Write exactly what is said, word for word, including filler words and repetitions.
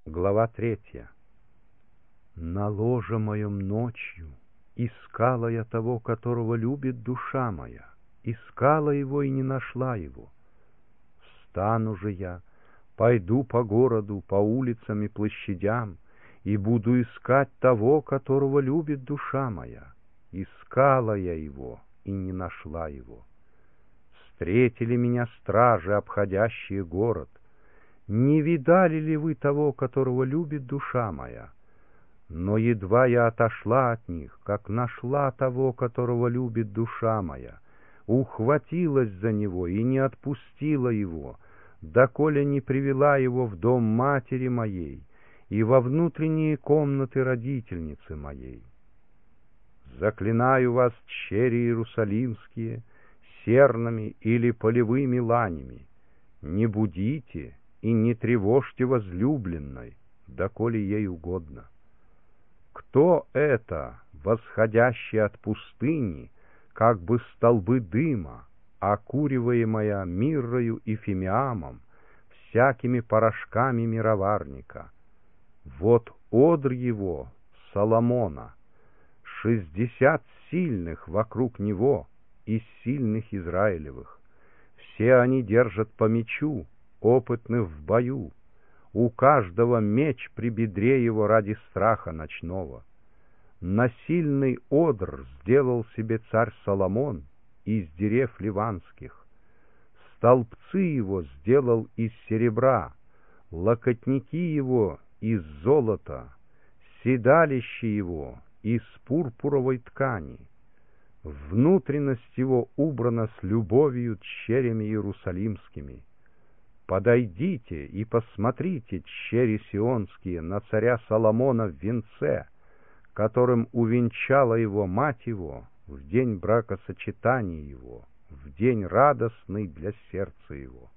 Глава третья. На ложе моем ночью искала я того, которого любит душа моя, искала его и не нашла его. Встану же я, пойду по городу, по улицам и площадям, и буду искать того, которого любит душа моя. Искала я его и не нашла его. Встретили меня стражи, обходящие город. Не видали ли вы того, которого любит душа моя? Но едва я отошла от них, как нашла того, которого любит душа моя, ухватилась за него и не отпустила его, доколе не привела его в дом матери моей и во внутренние комнаты родительницы моей. Заклинаю вас, черри иерусалимские, сернами или полевыми ланями, не будите и не тревожьте возлюбленной, доколе ей угодно. Кто это, восходящий от пустыни, как бы столбы дыма, окуриваемая миррою и фимиамом, всякими порошками мироварника? Вот одр его, Соломона, шестьдесят сильных вокруг него из сильных Израилевых. Все они держат по мечу, опытных в бою. У каждого меч при бедре его ради страха ночного. Насильный одр сделал себе царь Соломон из дерев ливанских. Столбцы его сделал из серебра, локотники его из золота, седалище его из пурпуровой ткани. Внутренность его убрана с любовью черями иерусалимскими. Подойдите и посмотрите, черри сионские, на царя Соломона в венце, которым увенчала его мать его в день бракосочетания его, в день радостный для сердца его.